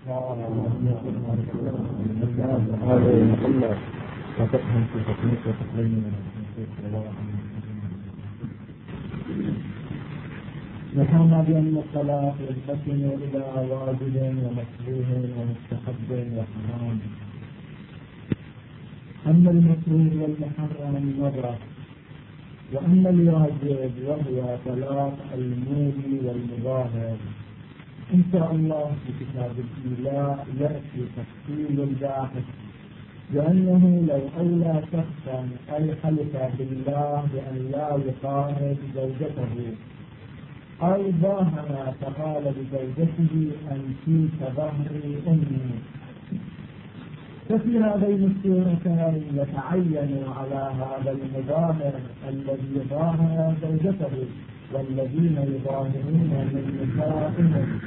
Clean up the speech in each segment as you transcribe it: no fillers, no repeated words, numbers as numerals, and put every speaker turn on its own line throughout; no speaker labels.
نحن بأن الصلاة ينقسم إلى واجب ومكروه ومستحب وحرام. أما المكروه والمحرم نظرة، وأما الواجب وهو صلاة المولي والمظاهر إن شاء الله في كتاب الإيلاء يأتي تفصيل الباحث، لأنه لو أولى شخصا أي حلف بالله بأن لا يقارب زوجته أو ظاهر فقال لزوجته أنت كظهر أمي، ففي هذين الصورتين يتعين على هذا المظاهر الذي ظاهر زوجته والذين يظاهرون من نسائهم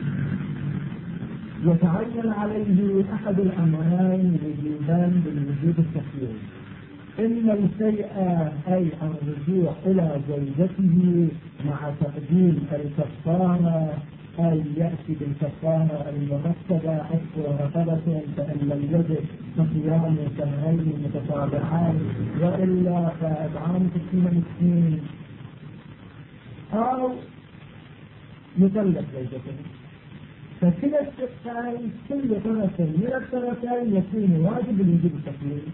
يتعين عليه أحد الأمرين وجوبا بالوجوب التخييري: إما الشيء أي الرجوع إلى زوجته مع تقديم الكفارة، أي يأتي بالكفارة المرتبة عتق رقبة فإن لم يجد فصيام شهرين متتابعين وإلا فإطعام 60 مسكين، أو يطلق زوجته. فكلا الشقين كل طرف من الطرفين يكون واجب الوجوب التكليفي.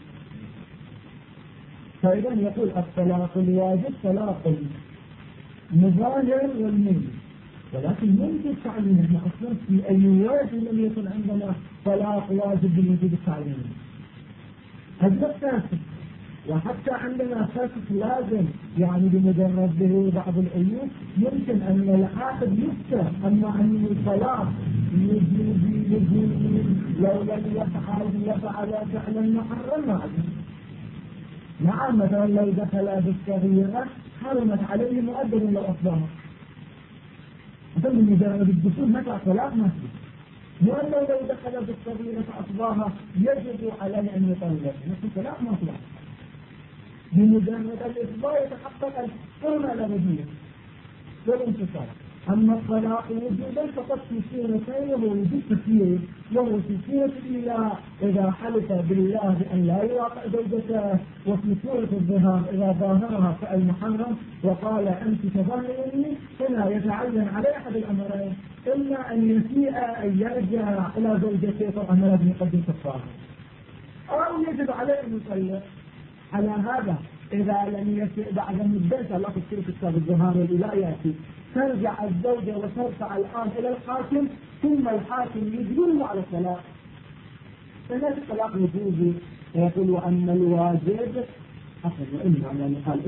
فإذا يقول الطلاق الواجب طلاق المظاهر والمولي، ولكن ممكن تعليم احنا اصلا في اي واجب لم يكن عندنا طلاق واجب بالوجوب التعليمي، هذا فاسد. وحتى عندنا فاسد لازم يعني بمجرد به بعض العيوب يمكن ان العاقد يفتى، اما ان الطلاق يجي لو لم يفعل فعلا محرما. نعم، مثلا لو دخل بالصغيرة حرمت عليه مؤدب لو أصبحها، مثلا بمجرد الدخول متى طلاق ما فيه، وأنه لو دخل بالصغيرة فأصبحها يجب عليه أن يطلق، نفس طلاق ما فيه. بمجرد الإصباح يتحقق الحرمة الأبدية والانتصار. أما الطلاق وجودا فقط في صورتين وهو وجود كثير، وهو في صورة الإله إذا حلف بالله بأن لا يواقع زوجته، وفي صورة الظهار إذا ظاهرها كالمحرم وقال أنت كظاهرني. هنا يتعين على أحد الأمرين: إما أن يسيء أن يرجع إلى زوجته طبعا لازم يقدم كفارة، أو يجب عليه أن يطلق. على هذا إذا لم يسيء بعد مدة الله تذكر في كتاب الظهار والإله يأتي ترجع الزوجة وترفع الآن إلى الحاكم، ثم الحاكم يجبره على الطلاق، فهذا الطلاق وجوبي. ويقول وأن الواجب حسب وإما يعني قال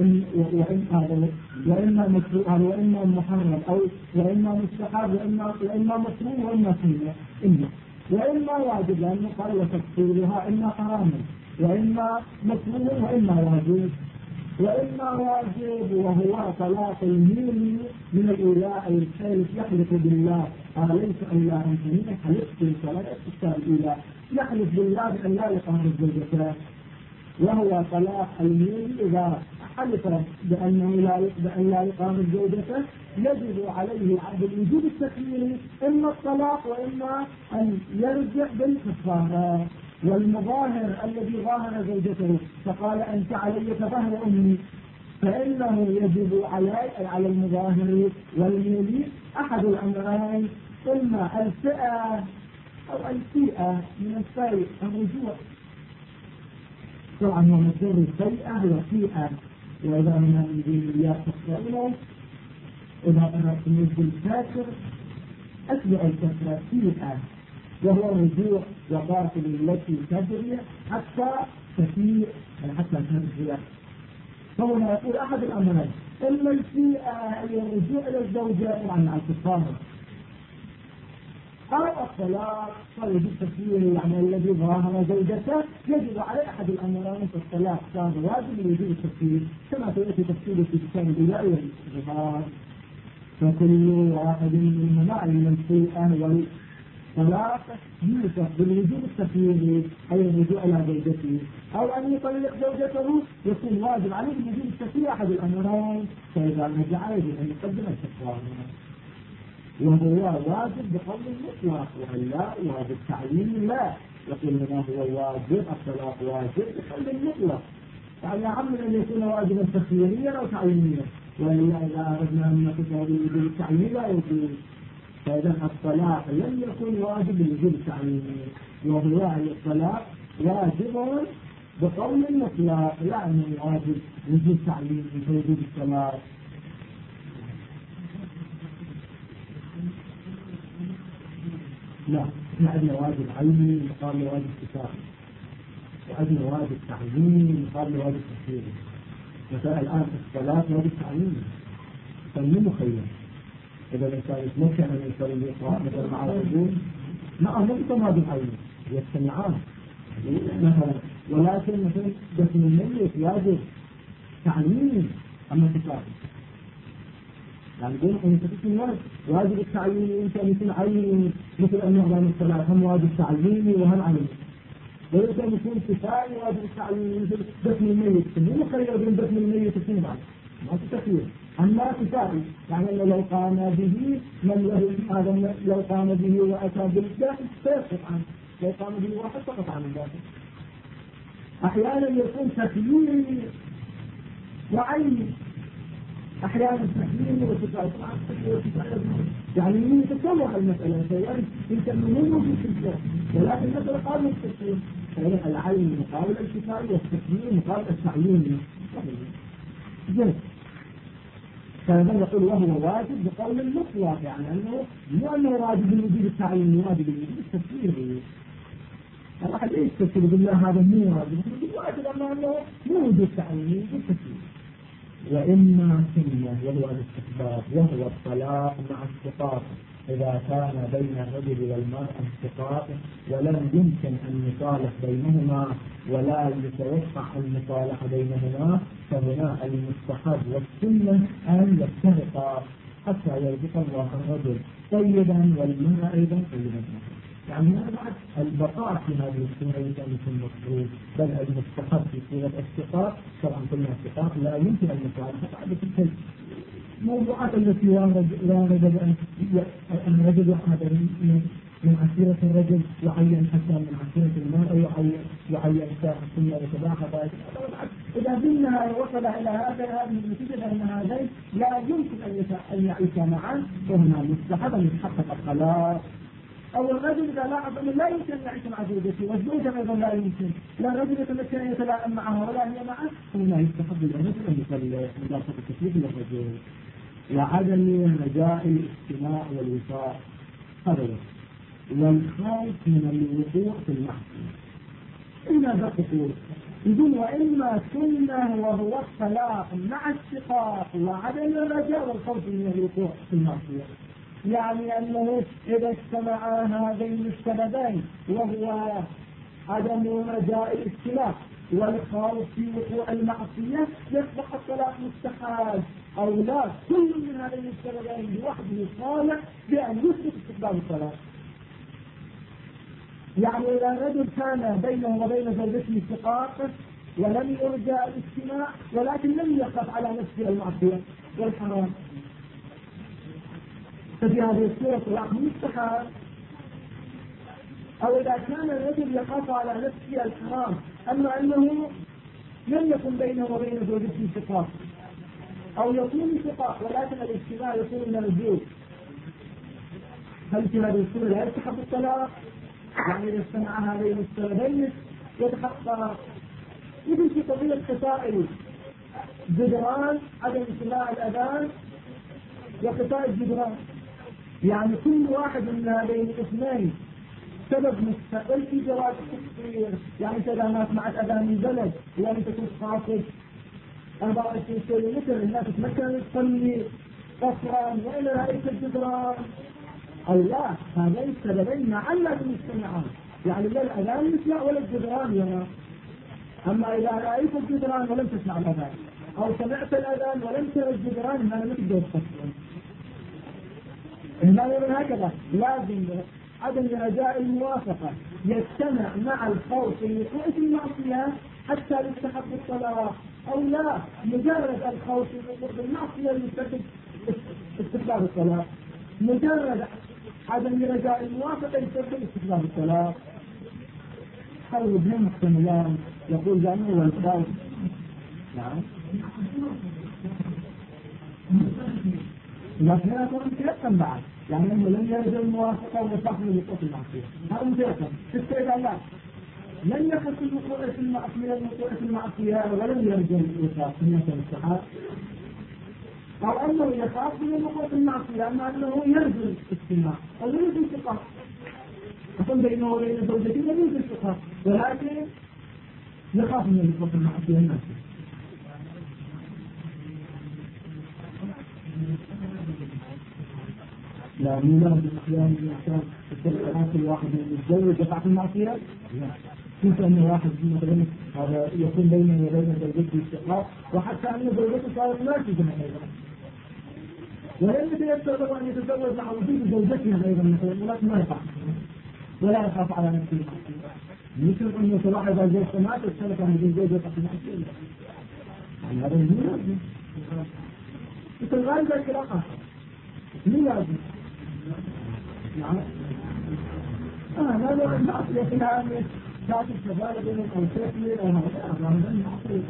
وإما مكروه وإما محرم أو وإما مستحب وإما مكروه وإما سنة وإما واجب، لأنه قال وتفصيلها إما حرام وإما مكروه وإما واجب. وإما واجب وهو طلاق المولي من الإله أي الحلف يحلف بالله عليك أن لا أنتني حلفت بصلاة استفتاء الإله، يحلف بالله بأن لا يقهر الزوجة، وهو طلاق المولي إذا حلف بأن لا يقهر الزوجة يجب عليه العبد الوجوب التكليفي، إما الطلاق وإما أن يرجع بالكفارة. والمظاهر الذي ظاهر زوجته فقال أنت علي كظهر أمي، فإنه يجب على المظاهر والمولي أحد الأمرين: إما الفئة أو الفئة من الشيء الرجوع. طبعا هو مصدر الفئة وفئة، وإذا من الدينيات تقرأونه إذا أردت نجد الكافر أتبع الكفر فئة، وهو رجوع وقاتل التي تجري حتى تفيء حتى ترجع. فهنا يقول أحد الأمرين: إما الفئة أي الرجوع إلى الزوجة مع الكفارة، أو الطلاق فوجود تفسير يعني الذي ظاهر زوجته يجب على أحد الأمرين. فالطلاق صار واجب لوجود التفسير كما سيأتي تفسيره في كتاب الإله والظهار. فكل واحد منهما من الفئة والطلاق يوصف بالوجود التفسيري أي الرجوع إلى زوجته، أو أن يطلق زوجته يكون واجب عليه بوجود التفسير أحد الأمرين، فإذا رجع يجب أن يقدم الكفارة. وهو واجب بقول المطلق، ولا واجب تعيين لا. يقول لنا هو واجب الطلاق واجب بقول المطلق، يعني عمل أن يكون واجبا تخييريا أو تعيينيا، وإلا إذا أردنا أن نقص هذه الوجوب التعييني لا يجوز. فإذا الطلاق لم يكن واجب بالوجوب التعييني، وهو الطلاق واجب بقول المطلق، يعني واجب وجوب تعييني في وجوب الطلاق. لا، احنا عندنا واجب عيني مقابل واجب كفائي، وعندنا واجب تعييني مقابل واجب تفسيري. مثلا الآن الصلاة واجب تعييني، فمو مخير. إذا الإنسان يتمكن أن يصلي يقرأ مثلا مع الرجل نعم ممكن واجب عيني يجتمعان مثلا، ولكن مثلا دفن الميت واجب تعييني أما كفائي. يعني يقول أن تكون واجب التعييني أنت يكون عيني، مثل أن يعلم الصلاة هم واجب تعييني وهم عيني، ويمكن يكون كفائي واجب التعييني مثل دفن الميت، مو مخير بين دفن الميت وفين بعد ما في تخيير. أما كفائي يعني لو قام به من له هذا، لو قام به وأتى بالداخل سيسقط عنه، لو قام به واحد سقط عن الداخل. أحيانا يكون تخييري وعيني، أحيانا تحليل وتفاعل يعني من تتوه المسألة سيئا يمكن من موجود في الكلام، ولكن مثلا قالوا التسليم فهي العين مقابل الكفاية والتسليم مقابل التعيين جد. فهذا يقول وهو واجب بقول المطلق، يعني أنه مو أنه واجب بالوجود التعيين، واجب بالوجود التسليم. الواحد ايش تسليم بالله هذا مو واجب، واجب أنه مو وجود تعيين وجود تسليم. وإما سنة وهو الاستحباب، وهو الطلاق مع الشقاق إذا كان بين الرجل والمرأة اشتقاق ولم يمكن أن يصالح بينهما ولا يتوقع المصالحة بينهما، فهنا المستحب والسنة أن يفترقا حتى يرزق الله الرجل طيبا والمرأة أيضا طيبا. يعني بعد البقاء في هذه الصورة يمكن يكون مطلوب، بل المستحب في صورة الشقاق. طبعا كلنا الشقاق لا يمكن المصالحة بعد تلك الموضوعات التي وارد أن الرجل يحمد من عشيرة الرجل يعين حتى من عشيرة المرأة يعين شاخص ثم يتباهى. إذا بينها وصل إلى هذه النتيجة فإن هذين لا يمكن أن يعيشا معا، فهنا مستحب أن يتحقق الخلاص. أو الرجل إذا لاحظ أنه لا يمكن أن يعيش مع زوجته، والزوجة أيضا لا يمكن، لا الرجل يتمكن أن يتلائم معها ولا هي معه، فهنا يستحب للرجل أن يصلي مدافع التكليف للرجل وعدم رجاء الاجتماع والوفاء هذا، والخوف من الوقوع في المعصية. لماذا تقول؟ يقول وإما سنة وهو الطلاق مع الشقاق وعدم الرجاء والخوف من الوقوع في المعصية. يعني أنه إذا اجتمعا هذين السببين وهو عدم رجاء الاجتماع والخوف في وقوع المعصية يصبح الطلاق مستحال، أو لا كل من هذين السببين لوحده صالح بأن يثبت استقبال الطلاق. يعني إذا الرجل كان بينه وبين زوجته شقاق ولم يرجى الاجتماع ولكن لم يخف على نفسه المعصية والحرام، ففي هذه الصورة الطلاق مستحال. أو إذا كان الرجل يخاف على نفسه الحرام أما أنه لم يكن بينه وبين زوجته شقاق، أو يكون شقاق ولكن الاجتماع يكون من الزوج، هل في هذه الصورة لا يستحق الطلاق؟ يعني إذا اجتمع هذين السببين يتحقق. مثل في قضية خصائل جدران عدم سماع الأذان وخصائل الجدران، يعني كل واحد من هذين الاثنين سبب مستقل في جواز التكفير. يعني إذا ما سمعت أذان البلد ولم تكن قاصد 24 كيلومتر الناس تتمكن تصلي قصرا وإلى رئيس الجدران، أو لا هذين السببين معا لازم يجتمعان، يعني لا الأذان يسمع ولا الجدران يرى. أما إذا رأيت الجدران ولم تسمع الأذان أو سمعت الأذان ولم ترى الجدران هذا لا تقدر تصلي. إنما هكذا لازم عدم رجاء الموافقة يجتمع مع الخوف في وقوع المعصية حتى يستحق الصلاة، أو لا مجرد الخوف في وقوع المعصية يسبب استقبال الصلاة. مجرد عدم رجاء الموافقة يسبب استخدام الطلاق. خلوا ابن محتملان يقول بأنه هو الخوف. نعم. لكن هذا متيقن بعد، يعني أنه لم يرجع الموافقة ويصحن لوقوع المعصية، هذا متيقن. استعداد لن يخص الوقوع في المعصية الوقوع في المعصية ولم يرجع الوقوع في الصحابة، أو أنه يخاف من الوقوع في المعصية أما أنه يرجو الاستماع أو يرجو الثقة. أقول بينه وبين زوجته لم يرجو الثقة ولكن يخاف من الوقوع في المعصية النفسية. لا ميلاد الأحيان الإنسان الشرعات الواحد يتزوج يقع في المعصية؟ لا. كيف أن واحد مثلا هذا يكون بينه وبين زوجته استقرار وحتى أن زوجته صارت ناشزة أيضا، ولم يتيسر أن يتزوج مع وجود زوجتها أيضا مثلا، ولكن ما يقع ولا يخاف على نفسه المعصية. مثل أن صلاح إذا زوجته مات الشركة من زوجته يقع في المعصية، يعني هذا ميلاد مثل غير ذلك الأخر ميلاد. نعم. هذا المعصية في العالم ذات الشباب بين الأوساطية أو هذا المعصية.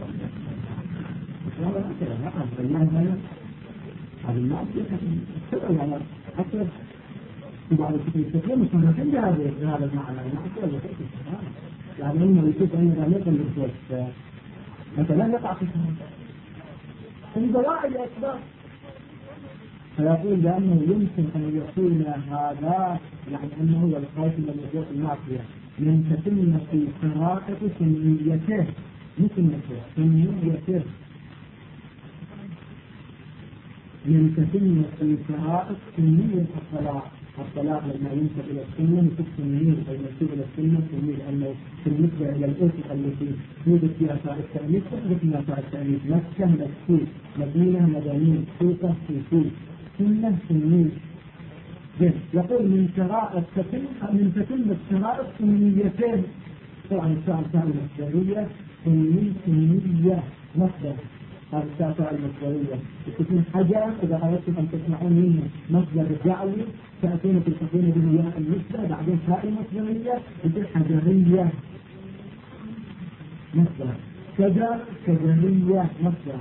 هذا المعصية تسأل على أكثر بعض الكتاب مش ممكن بهذا المعنى المعصية يعني إنه يشوف أن ذلك الرسول مثلا يقع في الضوائع الأسباب، فيقول بأنه يمكن أن يكون هذا يعني أنه هو الخوف من الوقوع المعصية من تتمة شرائط سنيته من تتمة شرائط سنية الطلاق لما ينسب إلى السنة نسب سنية أو ينسب إلى السنة سنية لأنه بالنسبة إلى الأسرة التي توجد فيها صار التأنيث تحدث فيها صار التأنيث مكة مكسوس مدينة مدنية سوقة سوسوس سنة سنية. يقول من شرائط من تتمة شرائط سنيتين طبعا الساعة المصدرية سنية مصدر هذا الساعة المصدرية تكون حاجة إذا أردتم أن تسمعون منه مصدر جعلي تأتون تلتقون بالياء المصدر بعدين تاء مصدرية تكون حجرية مصدر شجرية مصدر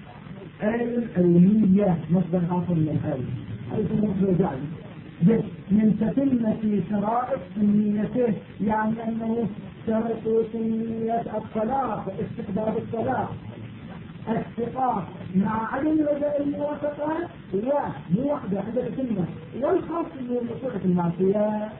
علمية مصدر آخر من العلم هذا مصدر جعلي. من تتمة شرائط سنيته يعني أنه شرط سنية الطلاق استحباب الطلاق الثقة مع عدم رجاء الموافقة لا مو واحدة عند تتمة والخاص من الوقوع في المعصية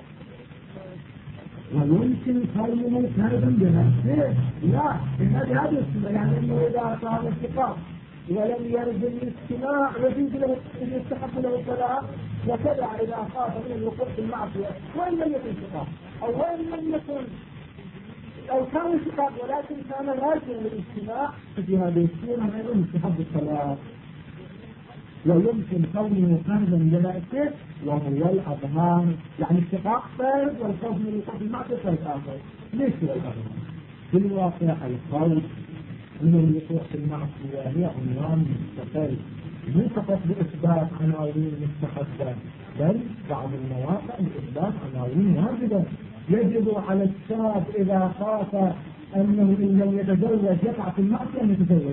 ويمكن كونه كذبا بنفسه لا هذه السنة يعني أنه إذا صار الثقة ولم يرد الاستماع يجوز له ان يستحق له الطلاق وكذا اذا خاف من الوقوع في المعصيه وان لم يكن ثقه او وان لم يكن او كان ثقه ولكن كان راجعا للاستماع ففي هذه الصوره ايضا يستحق الطلاق. ويمكن كونه فردا بنفسه وهو الاظهار يعني الثقه فرد والخوف من الوقوع في المعصيه فرد اخر. ليش هو الاظهار؟ في الواقع الخوف من الوقوع في المعصية هي عنوان مستقل مو فقط بإثبات عناوين مستقلة بل بعض المواقع بإثبات عناوين واجبة. يجب على الشاب إذا خاف أنه إن لم يتزوج يقع في المعصية أن يتزوج.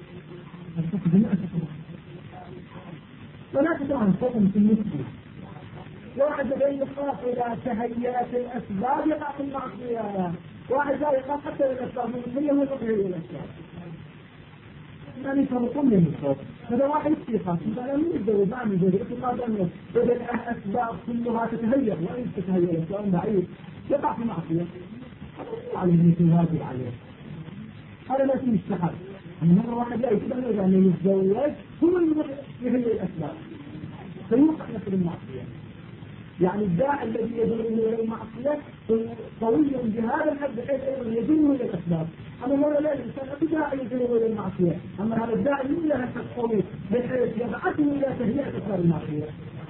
ولكن طبعا حكم في النسبة واحد يخاف إذا تهيأت الأسباب يقع في المعصية واحد لا يخاف حتى الأسباب من هو تغيير الأسباب يعني يفرقون بين الخوف. هذا واحد يخاف مثلا من يتزوج ما يتزوج اعتقاد أنه بدل الأسباب كلها تتهيأ وإن تتهيأ الأسباب بعيد يقع في معصية عليه مثل واجب عليه هذا لا يستحق. مرة واحد لا يتبنى أن يتزوج هو اللي يهيئ الأسباب فيوقع نفس المعصية. يعني الداعي الذي يدعو الى المعصيه قوي بهذا الحد بحيث انه يدعو الى الاسباب. اما مرة لا الانسان لا داعي يدعو الى المعصيه اما هذا الداعي من له الحد قوي بحيث يبعثه الى تهيئه اسباب المعصيه.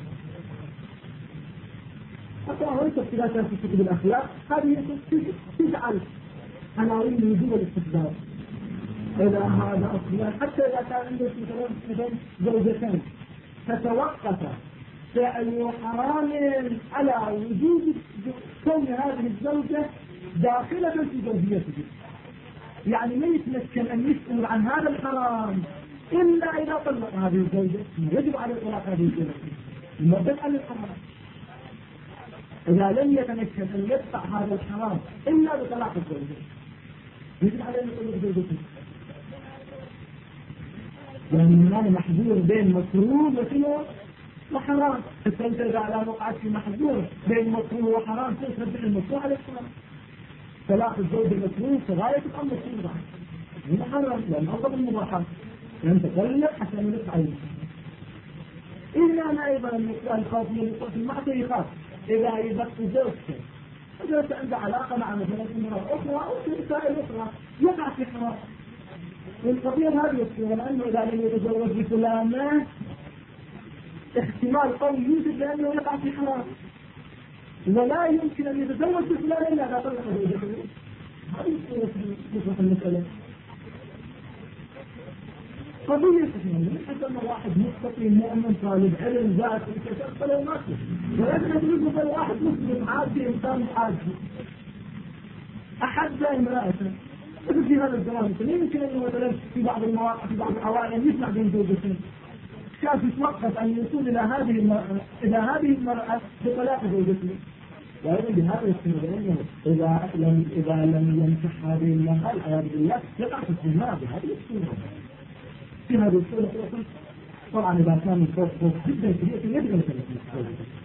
حتى هو اختلاف في كتب الاخلاق هذه تجعل عناوين وجوب الاستحباب الى هذا اصلا حتى اذا كان عنده مثلا زوجتين فتوقف فعل حرام على وجود كون هذه الزوجة داخلة في زوجيته، يعني ما يتمكن أن يسأل عن هذا الحرام إلا إذا طلق هذه الزوجة. يجب على طلاق هذه الزوجة المبدأ عن الحرام. إذا لم يتمكن أن يدفع هذا الحرام إلا بطلاق الزوجة يجب عليه أن يطلق زوجته، لأن هذا محظور بين مكروه وحرام. فالتنتج على وقعت في محظور بين مكروه وحرام تنتج المكروه على الحرام. طلاق الزوج المكروه في غاية الأمر مكروه هنا حرام، لأن أفضل المباحات لأن تطلق حتى يدفع المكروه. إلا أنا أيضا الخوف من الوقوع في المعصية يخاف إذا يبقى زوجته وجدت عنده علاقة مع مثلا امرأة أخرى أو في رسائل أخرى يقع في حرام. والقضية هذه الصورة لأنه إذا لم يتزوج بفلانة احتمال قوي يوجد لأنه يقع في حرام، ولا يمكن أن يتزوج بفلانة إلا إذا طلق زوجته. هذه الصورة المسألة قضية تسمى حتى أن واحد مستقيم مؤمن طالب علم ذات وكذا فلا يماثل، ولكن تجد واحد مسلم عادي إنسان عادي أحد امرأته في هذا الزمان يمكن أنه مثلا في بعض المواقف في بعض الأوائل يسمع بين زوجتين كيف يتوقف أن يوصل إلى هذه المرأة بطلاق زوجته. وأيضا بهذا يستمر أنه إذا لم ينصح هذه المرأة العياذ بالله يقع في الزنا بهذه الصورة. في هذه الصورة طبعا إذا كان الخوف جدا كبير يجب أن يكون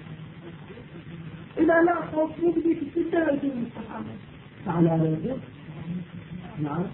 إذا لا خوف يجب جدا أن يكون مستحالا تعالى على يقول نعم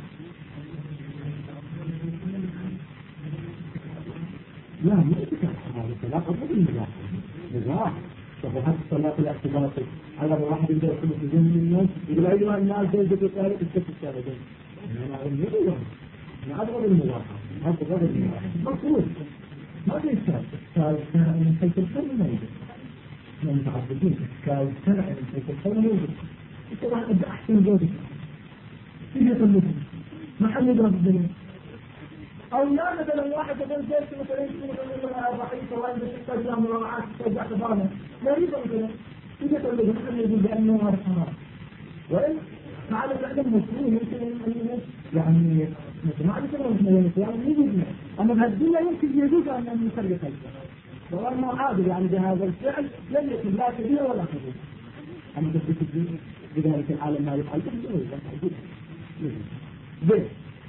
لا ما يتكلم هذا لا قبل المزاح شوفوا حتى الصلاة الاعتباطي على الواحد يقدر يكون في ذهن الناس يقول أيها الناس زوجة طارق الشكل الشارعين أنا أقول يقول أنا أبغض المزاحة أبغض المزاحة مفروض ما في إشكال إشكال من حيث الفن ما يوجد من متعبدين إشكال شرع من حيث الفن موجود طبعا أبدأ أحسن زوجك تيجي تطلبه ما حد يضرب الدنيا أو لا مثلا واحد يقول زوجته مثلا يقول ضعيفة وعنده 6 أيام مراعاة ترجع تبانه لا يضرب الدنيا تيجي تطلبه ما حد يقول بأنه هذا حرام. وإن فعلى فعلا مسؤول يمكن أن يعني ما عرف أنه يجوز أما بهالدنيا يمكن يجوز أن يسرق الفعل سواء ما عادل يعني بهذا الفعل لم يكن لا كبير ولا كبير. أما تثبت بذلك العالم ما يفعل به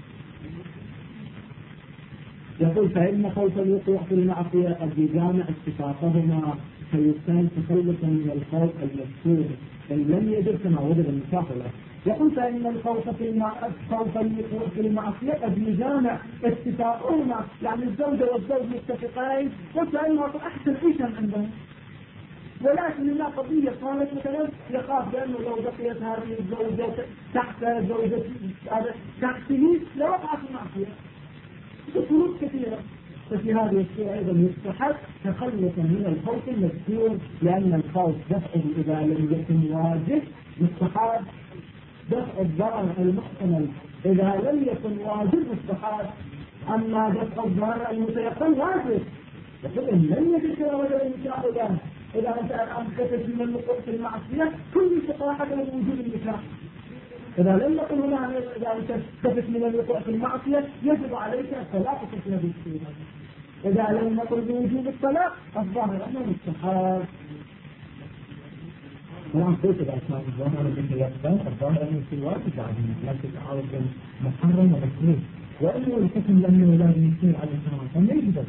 يقول فإن خوف الوقوع في المعصية قد يجامع اتفاقهما فيكون تخلصا من الخوف المذكور إن لم يجد كما وجد المسافة. يقول فإن الخوف الوقوع في المعصية قد يجامع اتفاقهما يعني الزوجة والزوج متفقين قلت أنه أحسن عيشا عندهم، ولكن لا قضية قالت مثلا يخاف بأنه لو بقيت هذه الزوجة تحت زوجة تحته لوقع في المعصية بشروط كثيرة. ففي هذه الصورة أيضا يستحق تخلصا من الخوف المذكور لأن الخوف دفعه إذا لم يكن واجب مستحب، دفع الضرر المحتمل إذا لم يكن واجب مستحب، أما دفع الضرر المتيقن واجب. يقول إن لم يجد رجل النكاح إذا أنت الآن كتبت من الوقوع في المعصية كل استطاعة من وجود النكاح. إذا لم يكن هنا إذا أنت كتبت من الوقوع في المعصية يجب عليك الطلاق في هذه الصورة. إذا لم يكن بوجود الطلاق الظاهر أنه مستحب. طبعا قلت إذا كان الظاهر أنه يقبل الظاهر أنه في واجب عليه لكن تعارض محرم ومكروه وإنه الحكم لأنه لازم يصير على الحرام فما يقدر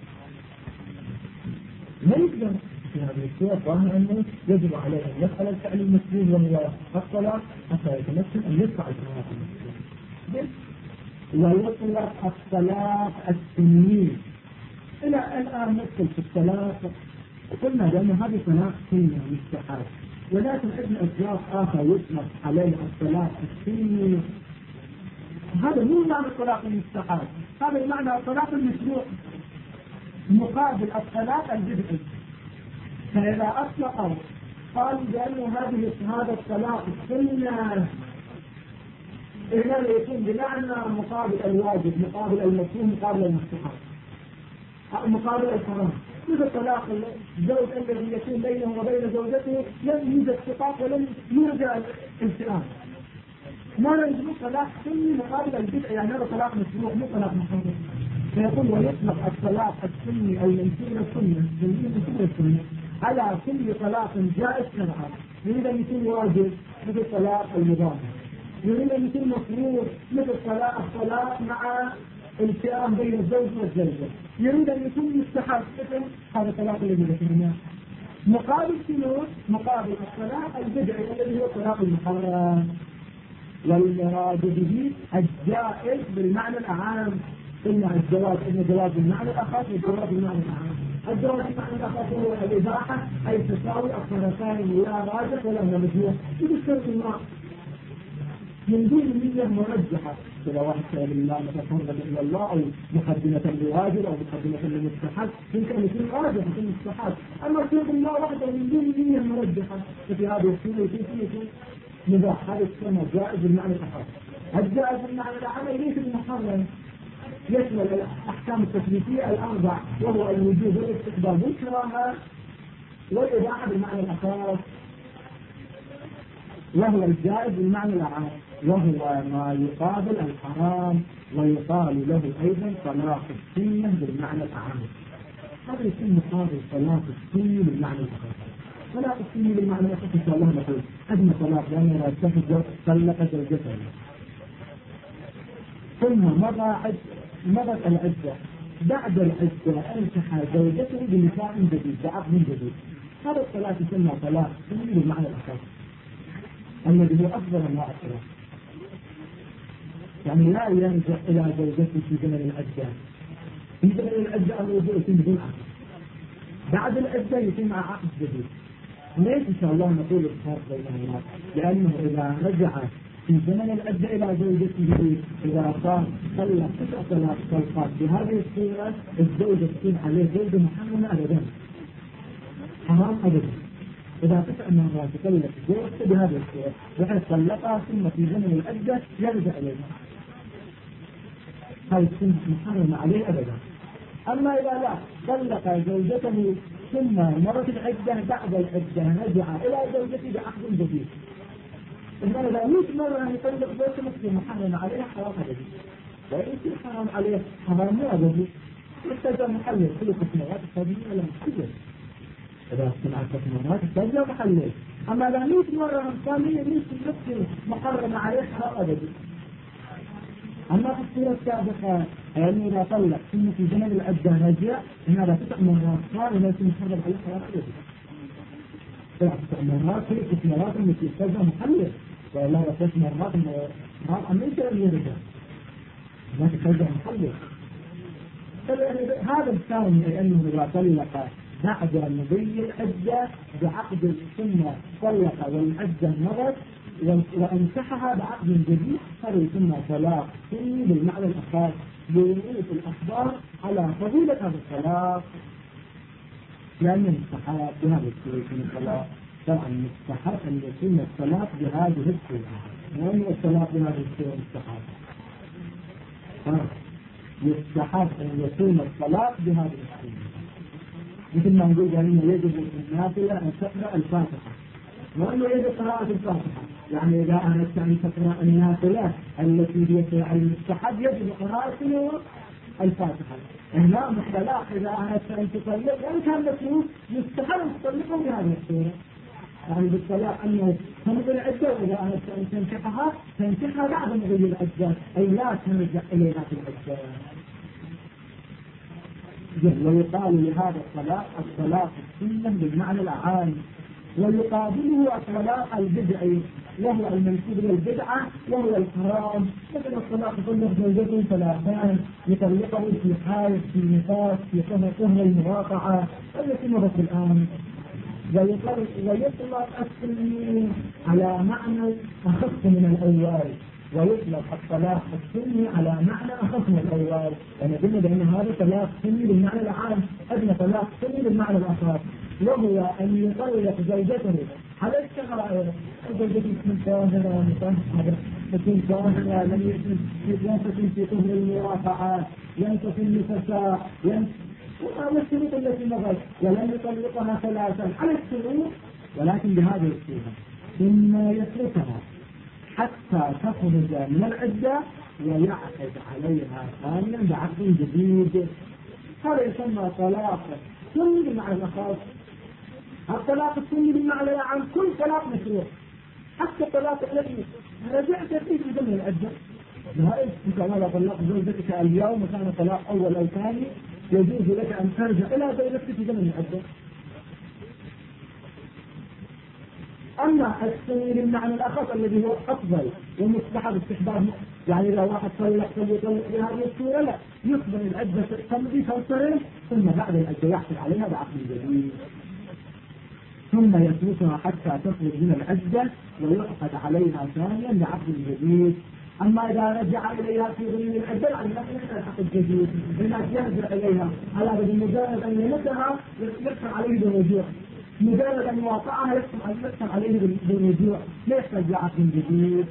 في هذه الصورة ظاهر أنه يجب عليه أن يفعل الفعل المسلول وهو الطلاق حتى يتمكن أن يدفع الطلاق المسلول ويطلق الطلاق السني. إلى الآن ندخل في الطلاق قلنا لأن هذه طلاق سني مستحب، ولكن ابن أسلاف آخر يطلق عليه الطلاق السني. هذا مو معنى الطلاق المستحب، هذا معنى الطلاق المشروع مقابل الطلاق البدعي. فإذا أطلقوا قالوا بأن هذا الطلاق السنة إذا يكون بمعنى مقابل الواجب مقابل المفهوم مقابل المستحب مقابل الحرام. مثل طلاق الزوج الذي يكون بينه وبين زوجته لم يوجد شقاق ولم يرجع الالتئام، ما نجد طلاق سني مقابل البدع، يعني هذا طلاق مشروع مو طلاق محرم. فيقول ويطلق الطلاق السني المنسوب الى السنه على كل طلاق جائز شرعا، يريد ان يكون واجب مثل طلاق المضاهر، يريد ان يكون مفروض مثل الطلاق مع التئام بين الزوج والزوجه، يريد ان يكون مستحب مثل هذا الطلاق الذي ذكرناه. مقابل شنو؟ مقابل الطلاق البدعي الذي هو الطلاق المحرم، والمراد به الجائز بالمعنى الأعام. قلنا الجواز إن جواز بالمعنى الأخص والجواز بالمعنى الأعام. الجواز بالمعنى الأخص هو الإباحة، أي تساوي الطرفين لا راجح ولا مرجوح بشرط ما من دون نية مرجحة، إذا واحد سأل الله متقرب إلى الله أو مقدمة لواجب أو مقدمة لمستحب يمكن أن يكون راجح يكون مستحب، أما سيد الله وحده من دون نية مرجحة ففي هذه الصورة يكون مباح، هذا يسمى جائز بالمعنى الأخص. الجائز بالمعنى الأعم ليس المحرم، يشمل الأحكام التكليفية الأربع، وهو الوجوب والاستحباب والكراهة والإباحة بالمعنى الأخص، وهو الجائز بالمعنى الأعم، وهو ما يقابل الحرام ويقال له أيضا طلاق السنة بالمعنى الأعم. هذا يكون مقابل طلاق السنة بالمعنى الأخص. طلاق السنة بالمعنى الأخص إن شاء الله نقول أدنى طلاق لأنه لا يتخذ طلق زوجته، ثم مضت العدة، بعد العدة أنكح زوجته بنكاح جديد بعقد جديد، هذا الطلاق يسمى طلاق السنة بالمعنى الأخص الذي هو أفضل أنواع الطلاق، يعني لا يرجع إلى زوجته في زمن العدة، في زمن العدة الرجوع يتم بدون عقد، بعد العدة يتم عقد جديد. ليش إن شاء الله نقول الفرق بينهما؟ لأنه إذا رجع في زمن العدة إلى زوجته إذا صار طلق 9 طلقات بهذه الصورة الزوجة تكون عليه زوجة محرمة أبدا، حرام أبدا. إذا 9 مرات تطلق زوجته بهذه الصورة بحيث طلقها ثم في زمن العدة يرجع إليها، هذه تكون محرمة عليه أبدا. أما إذا لا طلق زوجته ثم مرت العدة بعد العدة رجع إلى زوجته بعقد جديد، إذا 100 مرة أن يطلق زوجته مثل محرم عليه حرام أبدي، وإن يصير حرام عليه حرام مو أبدي يحتاج محلل كل 6 مرات يحتاج إلى محلل، إذا سمع 6 مرات يحتاج محلل. أما إذا 100 مرة ثانية مثل محرم عليه حرام أبدي. أما في الصورة السابقة يعني إذا طلق ثم في زمن العدة رجع إن هذا 9 مرات صار وليس محرم عليه حرام أبدي. 9 مرات هي 6 مرات التي يحتاج محلل، ولا 6 مرات ما يقدر يرجع ما تحتاج محلل. هذا الثاني أي أنه إذا طلق بعد مضي العدة بعقد ثم طلق والعدة مضت وانكحها بعقد جديد، هذا يسمى طلاق سني بالمعنى الأخص، يريد الأخبار على فضيلة هذا الطلاق لأنه مستحب بهذه الصورة من الطلاق. طبعا مستحب أن يكون الطلاق بهذه الصورة، وأن الطلاق بهذه الصورة مستحب. يستحب أن يكون الطلاق بهذه الصورة، مثل ما نقول أنه يجب النافلة أن تقرأ الفاتحة، وأنه يجب قراءة الفاتحة، يعني إذا أردت أن تقرأ النافلة التي هي على المستحب يجب قراءة الفاتحة. هنا الطلاق إذا أردت أن تطلق وإن كان مكروه يستحب أن تطلقه بهذه الصورة، يعني بالطلاق أنه تمضي العدة وإذا أردت أن تنكحها بعد مضي العدة أي لا ترجع إليها في العدة. ويقال لهذا الطلاق السنة بالمعنى الأعام، ويقابله الطلاق البدعي وهو المنسوب للبدعة وهو الحرام، مثل الطلاق يطلق زوجته 3 يطلقه في حائض في نفاس في طهر المراقعة التي مرت الآن. ويطلق السني على معنى أخص من الأول، ويطلق الطلاق السني على معنى أخص من الأول، يعني قلنا بأن هذا طلاق سني بالمعنى العام، أدنى طلاق سني بالمعنى الأخص، وهو أن يطلق زوجته على الشرائع، زوجته تكون طاهرة مطهرة، تكون طاهرة لم تكن في طهر المراقعة، لم تكن نفساء، وهذا الشروط التي مضت، ولم يطلقها ثلاثا على الشروط ولكن بهذه الصيغة، ثم يتركها حتى تخرج من العدة ويعقد عليها ثانيا بعقد جديد. هذا يسمى طلاق سني بالمعنى الأخص. الطلاق السني بالمعنى العام كل طلاق مشروع، حتى الطلاق الذي رجعت فيه في ضمن العدة. نهائي انت لو طلقت زوجتك اليوم وكان طلاق اول او ثاني يجوز لك ان ترجع الى زوجتك في ضمن العدة. اما السني بالمعنى الاخص الذي هو افضل ومستحب استحباب، يعني اذا واحد طلق فليطلق بهذه الصورة، لا، يقبل العدة تمضي تنصرف ثم بعد العدة يحصل عليها بعقد جديد، ثم يتركها حتى تخرج من العدة ويعقد عليها ثانيا بعقد جديد. أما إذا رجع إليها في ضمن العدة يعني لا يحصل عقد جديد، الناس يرجع إليها على مجرد أن يمسها يحصل عليه بالرجوع، مجرد أن يواقعها يحصل عليه بالرجوع، لا يحصل بعقد جديد.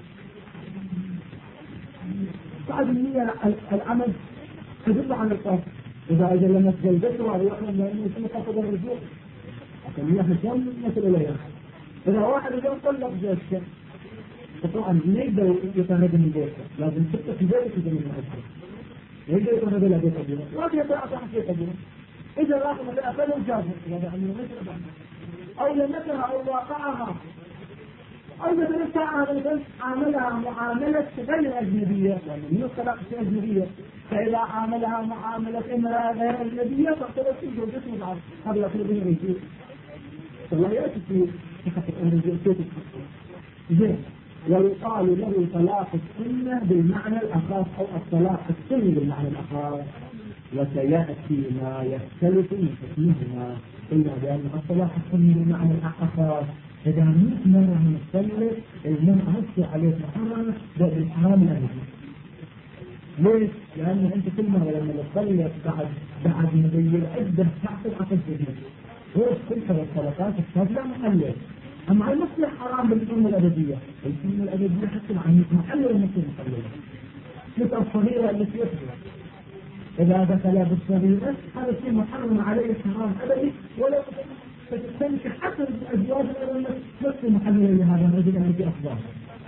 بعد النية العمل تدل على القصد، إذا لمت زوجته ويحصل أنه يتم قصد الرجوع عشان يحصل مثل إليها. إذا واحد يقول طلق زوجته طبعا ما يقدر يتهرب من بيته، لازم تبقى في بيته في من الأسر، يقدر يتهرب إلى بيت أبوه، لكن يطلع صح بيت أبوه. إذا راح إلى أبوه جازه، إذا عمله مثل أو لمسها أو واقعها أو مثلا عاملها معاملة غير أجنبية، يعني من الطلاق أجنبية، فإذا عاملها معاملة امرأة غير أجنبية تعتبر في زوجته بعض، هذا يقول به الرجوع. والله يأتي في الرجوع زين. ويقال له طلاق السنة بالمعنى الأخص أو الطلاق السني بالمعنى الأخص، وسيأتي ما يختلف من حكمهما، إلا بأن الطلاق السني بالمعنى الأخص إذا مئة مرة مختلف المرأة هسه عليه محرمة بالحرام الأبدي. ليش؟ لأنه أنت كل مرة لما تطلق بعد مدير عدة تحصل عقد جديد، غير تلك الطلقات السابقة محلل. أما المسلم حرام بالحرمة الأبدية، الحرمة الأبدية حتى عن محلل المسلم محلل، مثل الصغيرة التي يفعل إذا دخل بالصغيرة هذا الشيء محرم عليه حرام أبدي، ولو فتستنكح حتى الأزواج نفس محلل لهذا الرجل الذي أفضل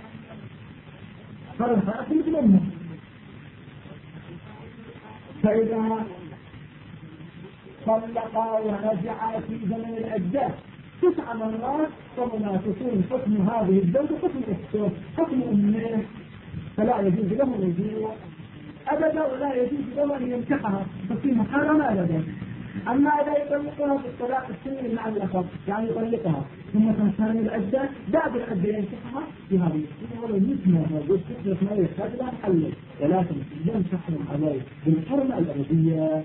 فرح أكل مثل أمه. فإذا طلق ورجع في زمن العدة 9 مرات فهنا تكون حكم هذه الزوجة حكم أخته حكم أمه، فلا يجوز له الرجوع أبدا ولا يجوز له أن ينكحها ففي محرمة أبدا. أما إذا يطلقها بالطلاق السني مع الأخر، يعني يطلقها ثم تنتهي من العدة بعد العدة ينكحها في هذه السنة، ولا يسمى موجود فكرة ما يحتاج لها محلل، ولكن لم تحرم عليه بالحرمة الأبدية.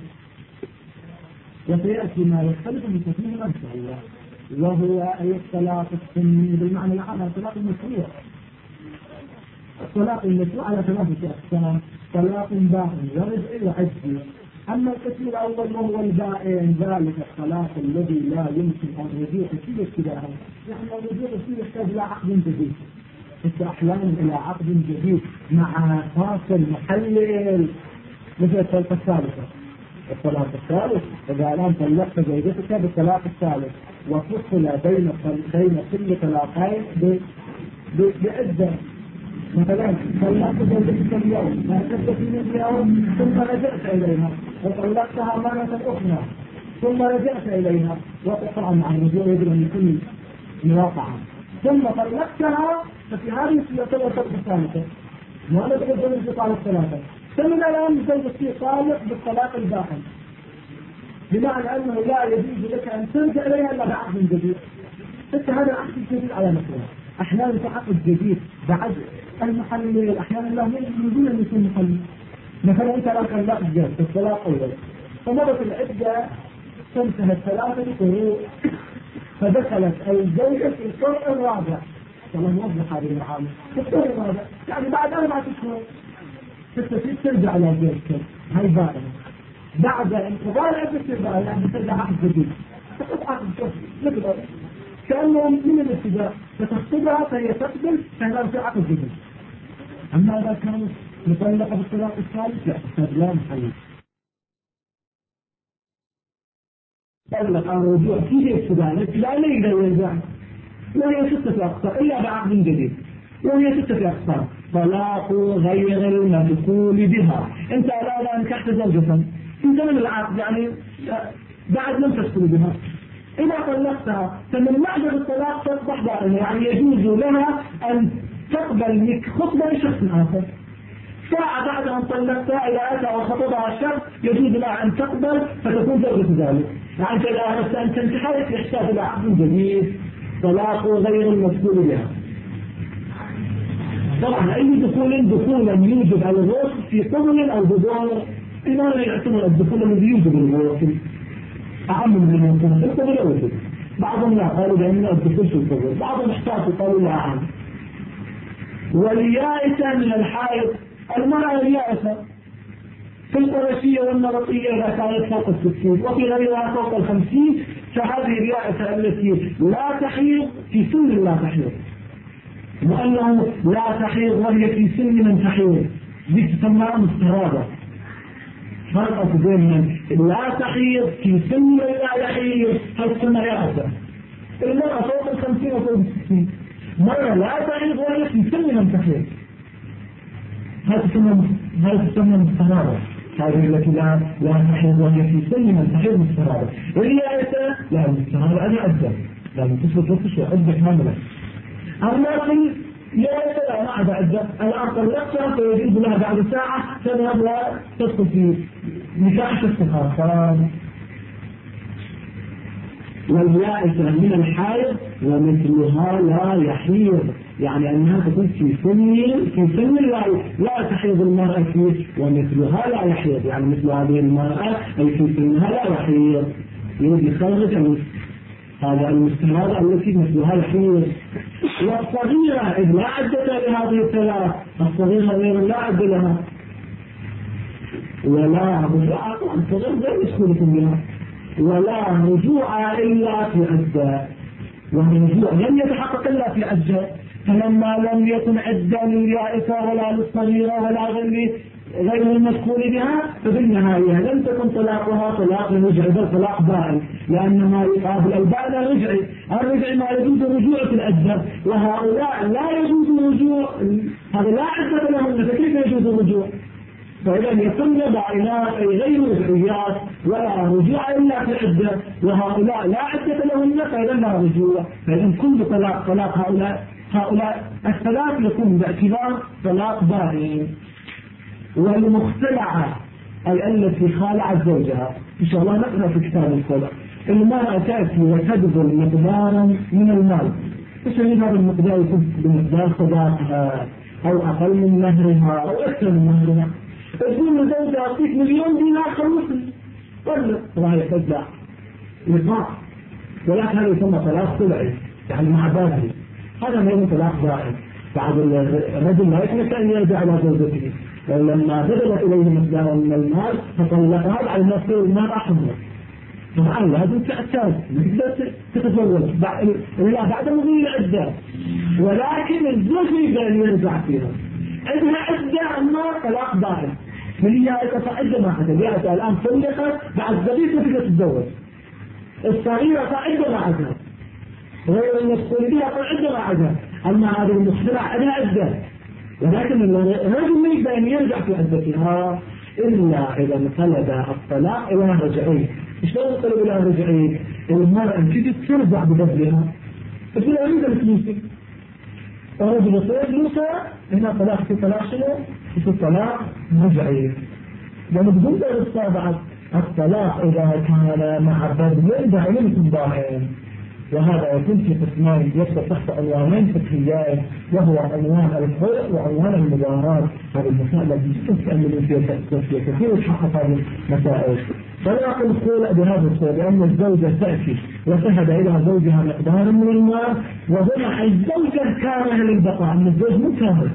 وسيأتي ما يختلف من تكليفنا إن شاء الله، وهو أي الطلاق السني بالمعنى العام الطلاق المشروع. الطلاق المشروع على 3 أقسام: طلاق بائن ورجعي وعجزي. أما القسم الأول وهو البائن ذلك الطلاق الذي لا يمكن أن يرجع فيه ابتداء، يعني الرجوع فيه يحتاج إلى عقد جديد، أحيانا إلى عقد جديد مع فاصل محلل، مثل الطلاق الثالثة. الطلاق الثالث إذا الآن طلقت زوجتك بالطلاق الثالث وفصل بين كل طلاقين بعدة، مثلا طلقت زوجتك اليوم فأخذت من اليوم ثم رجعت إليها وطلقتها مرة أخرى ثم رجعت إليها، وطبعا مع الرجوع يجب أن يكون مواقعة، ثم طلقتها ففي هذه الصورة طلق الثالثة وأنا تقدر في طلاق الثلاثة، ثم الآن زوجتي طالق بالطلاق الباحث، بمعنى أنه لا يجوز لك أن ترجع إليها إلا بعقد جديد. حتى هذا العقد الجديد على نفسه أحيانا في عقد جديد بعد المحلل، أحيانا لا يجوز أن يكون محلل. مثلا أنت لو طلقت زوجتك بالطلاق أول فمرت العدة تنتهي 3 قروء فدخلت الزوجة في القرء الرابع، والله موضح هذه المعاملة في القرء الرابع، يعني بعد 4 أشهر تستطيع ترجع إلى زوجتك هاي بائنة، بعد انقضاء العدة يعني ترجع عقد جديد، تقف عقد جديد كأنه من الابتداء فتخطبها فهي تقبل فهذا في عقد جديد. أما إذا كانت مطلقة بالطلاق الثالث لا تحتاج لا محلل. طلق عن رجوع فيه ابتداء لا يقدر يرجع، وهي 6 أقسام إلا بعقد جديد، وهي 6 أقسام: طلاق غير المدخول بها. أنت الآن نكحت زوجة في زمن العقد، يعني بعد لم تدخل بها، إذا طلقتها فمن بعد الطلاق تصبح بائنة، يعني يجوز لها أن تقبل خطبة لشخص آخر. ساعة بعد أن طلقتها إذا أتى وخطبها الشخص يجوز لها أن تقبل فتكون زوجة ذلك. يعني إذا أردت أن تنتحل يحتاج إلى عقد جديد. طلاق غير المدخول بها. طبعا أي دخولا يوجب الغسل في قبل أو بدون، لماذا يعتبر الدخول الذي يوجب الغسل أعم من الممكن في القبل أو الدخول؟ بعضهم لا قالوا بأن الدخول في القبل، بعضهم احتاجوا قالوا لا أعم. واليائسة من الحائض، المرأة اليائسة في القرشية والمرطية إذا كانت فوق 60 وفي غيرها فوق 50، فهذه اليائسة التي لا تحيض في سن لا تحيض، وأنه لا تحيض وهي في سن من تحيض، دي تسمى مسترابة. فرق بين لا تحيض في سن لا يحيض، هل تسمى يائسة. المرأة فوق 50 وفوق 60، مرة لا تحيض وهي في سن من تحيض، هل تسمى مسترابة. هذه التي لا تحيض وهي في سن من تحيض مسترابة. اليائسة لا، المسترابة أنا أبدأ لازم تثبت وتشوى عدة كاملة. أما في يائسة لا، ما عدا عدة، الآن طلقتها فيجوز لها بعد ساعة تذهب وتدخل في نكاح استخارة. واليائسة من الحائض ومثلها لا يحيض، يعني أنها تكون في سن لا تحيض المرأة فيه، ومثلها لا يحيض، يعني مثل هذه المرأة أي في سنها لا يحيض. يريد يخرج هذا المستهادة التي مثلها يحيض. والصغيرة إذ لا عدة لهذه الثلاث، الصغيرة غير لا عد لها، ولا رجوع، الصغير غير يسكنكم بها، ولا رجوع إلا في عدة، والرجوع لم يتحقق إلا في عدة. فلما لم يكن عدة لليائسة ولا للصغيرة ولا غير المدخول بها، فبالنهاية لم تكن طلاقها طلاق رجعي بل طلاق بائن، لأن ما يقابل البائن رجعي. الرجعي ما يجوز الرجوع في العدة، وهؤلاء لا يجوز الرجوع، هذا لا عدة لهم، فكيف يجوز الرجوع؟ فإذا يكون بائنات أي غير رجعيات ولا رجوع إلا في العدة، وهؤلاء لا عدة لهم، فإذا لا رجوع. فإذا كل طلاق هؤلاء الثلاث يكون باعتبار طلاق بائن. والمختلعة أي التي خالعت زوجها، إن شاء الله نقرأ في كتاب الخلع. المرأة تأتي وتبذل مقدارا من المال، إيش هذا المقدار؟ يكون بمقدار صداقها أو أقل من مهرها أو أكثر من مهرها. تقول لزوجها أعطيك 1,000,000 دينار خلصني، طلق، طبعا يتبع لقاء، ولكن هذا يسمى طلاق خلعي، يعني مع باله. هذا ما يكون طلاق بائن. بعد الرجل لا يمكن أن يرجع إلى زوجته، ولما بذلت إليه مقدارا من المال فطلقها على نفس المال أحمر. طبعا لازم تعتاد، ما تقدر تتزوج إلا بعد مضي العدة، ولكن الزوج يقدر أن يرجع فيها. عندها عدة أما طلاق بائن. من هي عدة ما حدث، يعني الآن طلقت بعد ذلك ما تقدر تتزوج. الصغيرة عدة ما عدها، غير المسؤول بها عدة ما عدها. أما هذه المختلع عدها عدة، ولكن الرجل ما يقدر أن يرجع في عدتها إلا إذا انقلب الطلاق إلى رجعي. شلون انقلب إلى رجعي؟ المرأة تجي ترجع ببذلها، تقول أريد الفلوس، الرجل يصير فلوسه، هنا طلاق في طلاق شنو؟ في طلاق رجعي. لأنه بدون بعد الطلاق إذا كان مع بذل دائما يكون بائن. وهذا يكون في قسمان يدخل تحت عنوانين فقهيين، وهو عنوان الخلع وعنوان المباراة. هذه المسائل التي جدا تأمل فيها كثير يتحقق هذه المسائل. طلاق الخلع بهذا الصورة لأن الزوجة تأتي وتهب إلى زوجها مقدار من المال، وهنا الزوجة كاره للبقاء، أن الزوج مو كاره،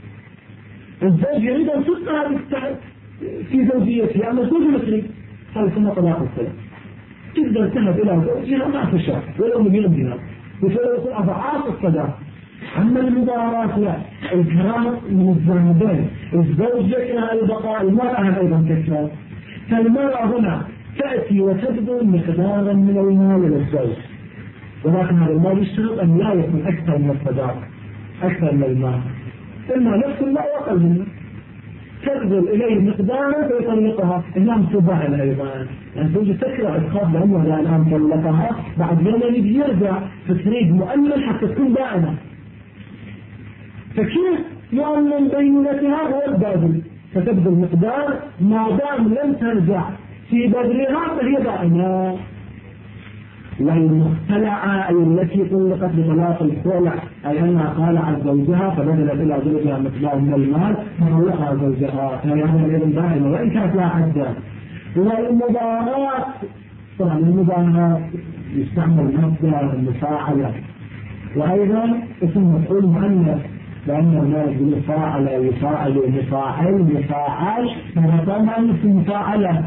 الزوج يريد أن تبقى في زوجيته، أما الزوج مثلي. هذا يسمى طلاق الخلع. تقدر تذهب إلى زوجها ما تشاء ولو 1,000,000 دينار، وفلو يكون أضعاف الصداق. أما المباراة لا، الكرام من الجانبين، الزوج يكره البقاء، المرأة أيضا تكره. فالمرأة هنا تأتي وتبذل مقدارا من المال للزوج، ولكن هذا المال يشترط أن لا يكون أكثر من الصداق، أكثر من المال، إما نفس الله وأقل منه، تبذل إليه مقدارا فيطلقها. الآن تباهل أيضا، يعني توجد تكره إدخال لأنه الآن طلقها بعد يوم يجي يرجع فتريد مؤمن حتى تكون بائنة، فكيف يؤمن بينتها هو الباذل؟ فتبذل مقدار ما دام لم ترجع في بدرها فهي بائنة. والمختلعة أي التي طلقت بطلاق الخلع أي أنها خالعت زوجها فبذلت إلى زوجها مقدار من المال فطلقها زوجها، فهي أيضا بائنة وإن كانت لا حد. والمضارات، طبعا المضارات يستعمل مصدر المفاعلة، وأيضا اسم مفعول مؤنث لأنه لا يقول فاعل يفاعل مفاعل مفاعل، فهذا مؤنث مفاعلة.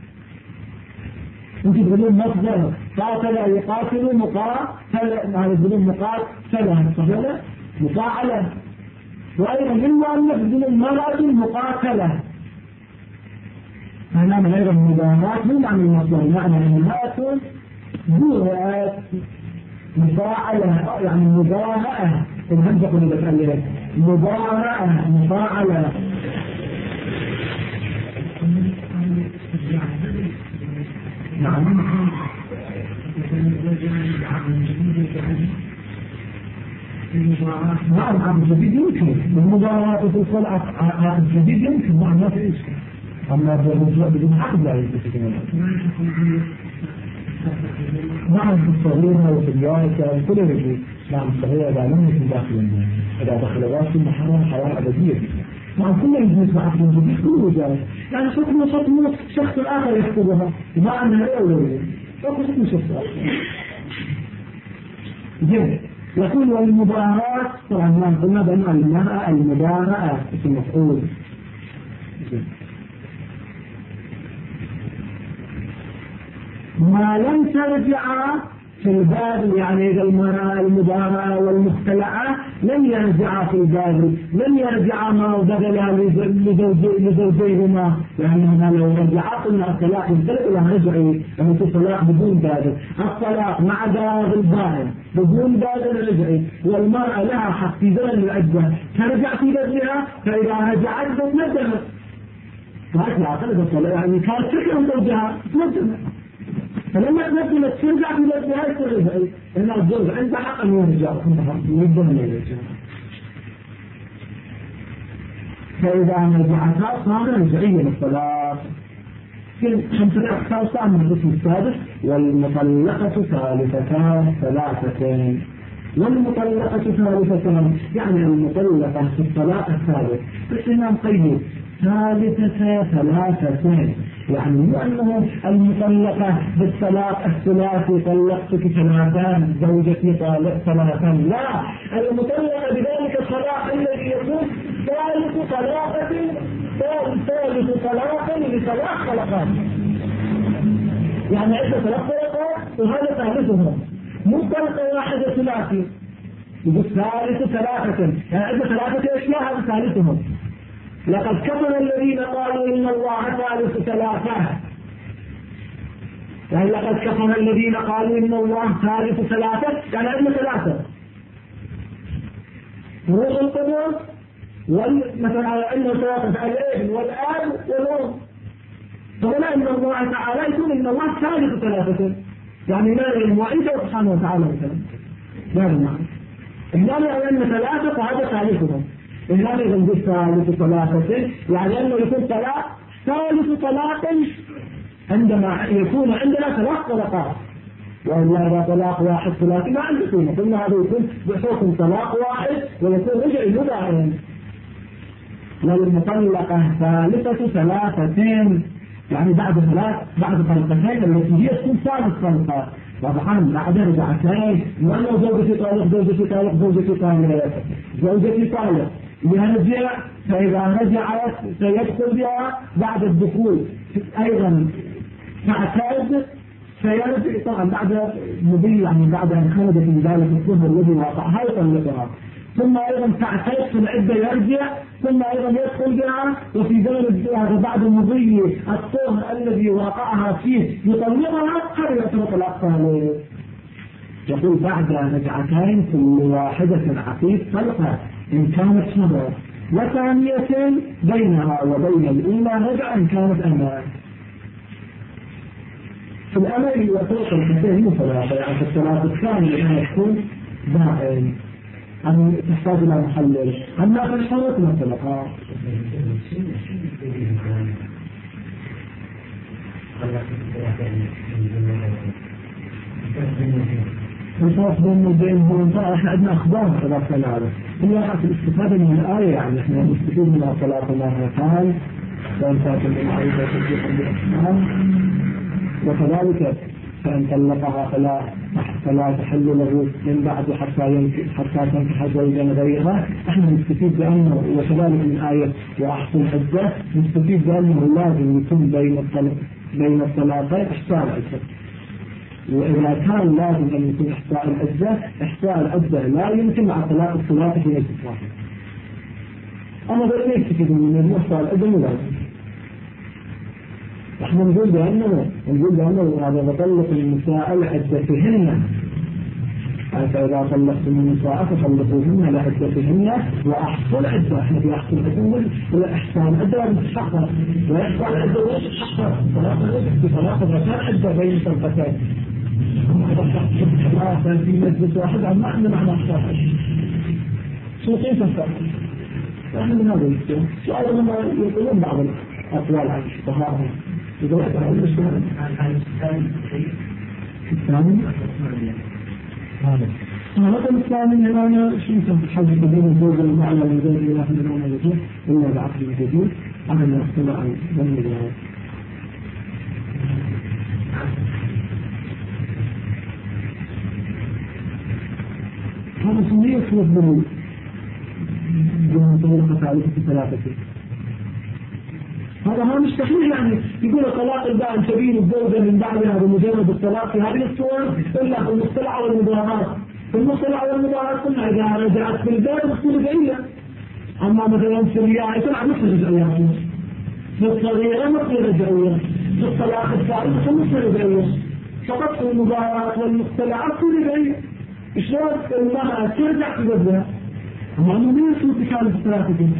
انت تقولون مصدر قاتل يقاتل مقاتل، هذا تقولون مقاتلة صحيح مفاعلة. وأيضا المؤنث تقولون المرأة مقاتلة. هنا أيضا المضارات مو معنى المصدر، معنى أنها جوهات مفاعلة يعني مضاهئة، الهمزة كلها بتقلل مضاهئة مفاعلة. نعم نعم عبد الجديد يمكن المضاهئة في الخلع، عبد الجديد يمكن مع الناس إيش، أما الرجوع بدون عقد لا يمكن. نعم في الصغيرة وفي الياسة كل رجل. نعم الصغيرة إذا لم يكن داخل إذا دخل راسي محرم حياة أبدية. نعم كل يجوز مع عقد الجديد كله جائز، يعني حكم موت شخص آخر يكتبها ما أنها لا ولا حكم شخص آخر. جيد. يقول والمباراة طبعا ما قلنا بأن المرأة المباراة اسم مفعول. ما لم ترجع في الباب، يعني إذا المرأة المباراة والمختلعة لم يرجع في الباب، لم يرجع ما بذلها لزوجيهما، لأنهما لو رجعا قلنا الطلاق يختلف إلى رجعي، يعني في الطلاق بدون باب، الطلاق مع باب البائن بدون باب الرجعي، والمرأة لها حق في زمن العدة ترجع في بدلها، فإذا رجعت بتندمت، يعني كانت تكره زوجها تندمت، فلما تنزلت ترجع في بدلها يترجع، لأن الزوج عنده حق أن يرجع وعنده حق أن يرجع. فإذا رجعتها صار رجعيا الطلاق. خمسة أقسام صار من القسم السادس. والمطلقة ثالثتان ثلاثتين. والمطلقة ثالثتان يعني المطلقة في الطلاق الثالث، بس هنا مقيد ثالثة ثلاثتين، يعني مو أنه المطلقة بالطلاق الثلاثي طلقتك ثلاثان زوجتي طالق ثلاثان، لا، المطلقة بذلك الطلاق الذي يكون ثالث طلاق لثلاث طلقات، يعني عدة ثلاث طلقات وهذا ثالثهم، مو طلقة واحدة ثلاثي، يقول ثالث ثلاثة، يعني عدة ثلاثة أشياء هذا ثالثهم. لقد كفر الذين قالوا إن الله ثالث ثلاثة، يعني لقد كفر الذين قالوا إن الله ثالث ثلاثة، يعني عندنا ثلاثة، روح القدس مثلا أنه ثلاثة الابن والآب والأم، فلا إن الله تعالى يقول إن الله ثالث ثلاثة، يعني لا علم وإنت سبحانه وتعالى مثلا لا المعنى إنما أن ثلاثة فهذا ثالثهم، إنما إذا نقول ثالث ثلاثة يعني أنه يكون ثالث طلاق عندما يكون عندنا ثلاث طلقات، وإلا إذا طلاق واحد ثلاثي ما عنده قيمة، ثم هذا يكون بحكم طلاق واحد ويكون رجعي مباين. والمطلقة ثالثة ثلاثتين يعني بعد طلقتين التي هي تكون ثالث طلقة، طبعا بعد رجعتين، وأنه زوجتي طالق زوجتي طالق زوجتي طالق زوجتي طالق يرجع، فإذا رجعت سيدخل بها بعد الدخول أيضا تعتاد سيرجع طبعا بعد مضي، يعني بعد أن خرجت من ذلك الظهر الذي وقعها يطلقها، ثم أيضا ساعتين في العدة يرجع، ثم أيضا يدخل بها، وفي زمن بعد مضي الطهر الذي وقعها فيه يطلقها، هذا يعتبر طلاق ثالث. يقول بعد رجعتين كل واحدة عقيد طلقة إن كانت حرة، وثانية بينها وبين الأولى رجع إن كانت أمان. في الأمل يطلق الحسين ثلاثة، يعني في الثلاث الثاني لأنها تكون دائم أن تحتاج إلى محلل. أما في الحرة مطلقة. الفرق بين البين هو احنا عندنا اخبار ثلاث ثلاثة. الواقع في الاستفادة من الآية، يعني احنا نستفيد منها ثلاثة مرتين، وان كانت من الآية تصديق بالإسلام، وكذلك فإن طلقها فلا تحل له من بعد حتى تنكح زوجا غيرها. احنا نستفيد بأنه، وكذلك من آية وأحسن عدة، نستفيد بأنه لازم يكون بين الطلاقين إحصاء العدة. وإذا كان لازم أن يكون إحصاء العدة لا يمكن مع طلاق الثلاثة في نفس واحد. أما ذلك يستفيد من إحصاء العدة لازم. احنا نقول بأنه هذا بطلق النساء لعدتهن، فإذا طلقتم النساء فطلقوهن لعدتهن وأحصوا العدة. احنا في أحصوا العدة والإحصان العدة متحقق، وإحصاء العدة متحقق بطلاق الرسال عدة بين طلقتين. في مجلس واحد عن معنى أحصاء العدة. شو كيف الفرق؟ فإحنا من هذا الشيء سؤال لما يقولون بعض الأقوال عن الفقهاء إذا وقت عن الإسلام الثاني هذا الثاني أنا شيء حاجة بين الزوج والمعنى والزوج إلى في المعنى الجديد إلا بعقل الجديد أنا لا أختلع عن ذنب الجواب. هذا سمية يخلص بمطلقة عليك في ثلاثة. هذا ما مستحيل، يعني يقول الطلاق البائن تبين الزوجة من بعدها بمجرد الطلاق في هذه الصور إلا في المصطلع والمضاهات. في المصطلع والمضاهات قلنا إذا رجعت في البيت تصير رجعية، أما مثلا في الرياء تلعب مثل رجعية، في الصغيرة مثل رجعية، في الطلاق الثالث مثل رجعية، فقط في المضاهات والمصطلعات تصير رجعية. شلون المرأة ترجع في زوجها؟ أما أنه ما يصير تكاليف الثلاثة دي.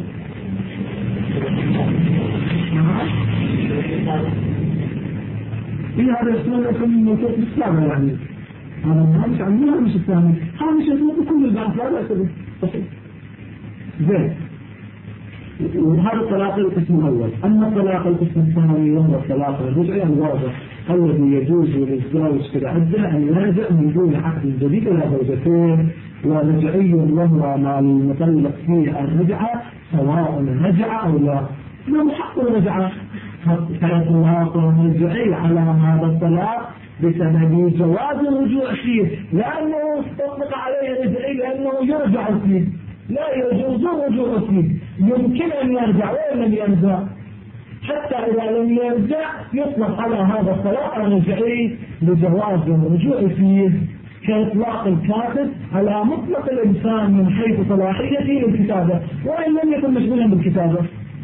إيه هذا يسمونه يكون موثوق بالإسلام، يعني هذا مش عنه مش الثاني، هذا مش يسمونه بكل البعض لا بأس به. زين، وهذا الطلاق القسم الأول. أما الطلاق القسم الثاني وهو الطلاق الرجعي الواضح الذي يجوز للزوج في العدة أن يرجع من دون عقد جديد إلى زوجتين، ورجعي له ما المطلق فيه الرجعة سواء رجع أو لا، ما محق الرجعة. فإطلاق الرجعي على هذا الطلاق بسبب جواز الرجوع فيه، لأنه استطلق عليه رجعي لأنه يرجع فيه، لا يجوز الرجوع فيه. يمكن أن يرجع وإن لم يرجع، حتى إذا لم يرجع يطلق على هذا الطلاق الرجعي لجواز الرجوع فيه، كإطلاق الكاتب على مطلق الإنسان من حيث صلاحيته للكتابة وإن لم يكن مشغولا بالكتابة.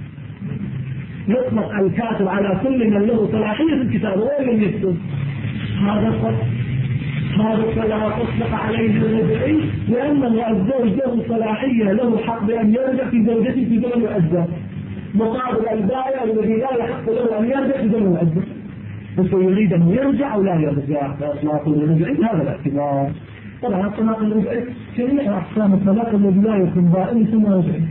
يطلق الكاتب على كل من له صلاحية الكتابة وإن لم يكتب. هذا الطلاق أطلق عليه الرجعي لأن الزوج له صلاحية، له حق بأن يرجع في زوجته في زمن العدة، مقابل البائع الذي لا يحق له أن يرجع في زمن العدة، فسيريد أن يرجع أو لا يرجع. فإطلاق الرجعي هذا الاعتبار. طبعا الطلاق الرجعي جميع أقسام الطلاق الذي لا يكون بائن ثم رجعي،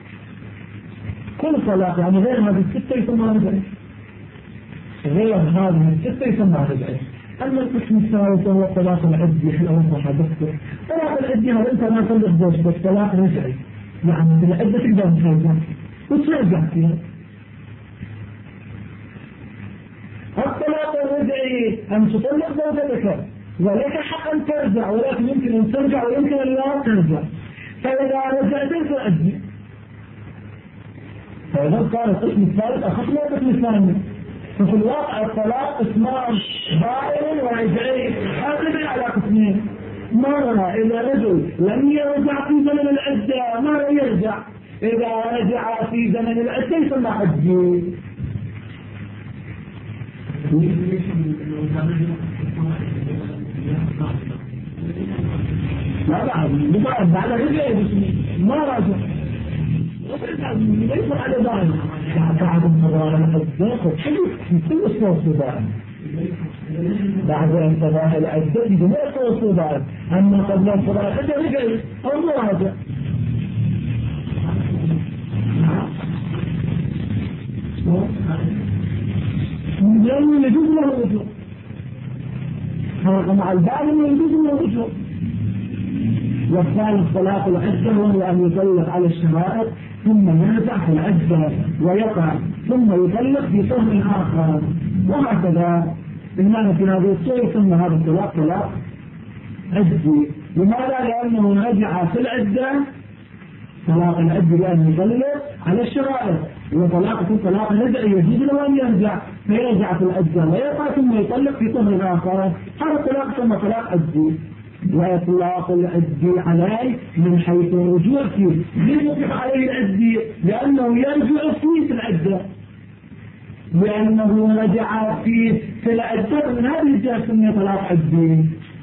كل طلاق يعني غير هذه الستة يسمى رجعي، غير هذه الستة يسمى رجعي. أما القسم الثالث هو الطلاق العدي في أول حدثته. الطلاق العدي هذا أنت ما تطلق زوجتك طلاق رجعي، يعني في العدة تقدر ترجع وترجع فيها. الطلاق الرجعي أن تطلق زوجتك ولك حق أن ترجع، ولكن يمكن أن ترجع ويمكن أن لا ترجع، فإذا رجعت فأدي. فإذا كان القسم الثالث أخذ لا القسم الثاني. ففي الواقع الطلاق اسمان بائن ورجعي، هذا على قسمين. مرة إلى رجل لم يرجع في زمن العدة ما يرجع، إذا رجع في زمن العدة يسمى حجي. لا بعد رجع ما رجع ليس على ذلك بعد انتظار العدة في كل أسبوع سودان بعد انتظار العدة في جميع أسبوع سودان، أما قبل انتظار العدة رجع أو ما رجع. لأنه يجوز له الرجوع فرق مع البعض يجوز له الرجوع. والثالث طلاق العدة وهو أن يطلق على الشرائط ثم يرجع في العدة ويقع ثم يطلق في طهر آخر، وهكذا بمعنى في هذه الصورة ثم هذا الطلاق طلاق عدي. لماذا؟ لأنه رجع في العدة طلاق العدة لأن يطلق على الشرائط، وطلاق طلاق رجعي يجوز له أن يرجع فيرجع في العدة ويقع ثم يطلق في طهر آخر، هذا الطلاق ثم طلاق عدي. وإطلاق العدي عليه من حيث الرجوع فيه، ليه يطلق عليه العدي؟ لأنه يرجع فيه في العدة، لأنه رجع فيه في العدة من هذه الجهة سمي طلاق عدي.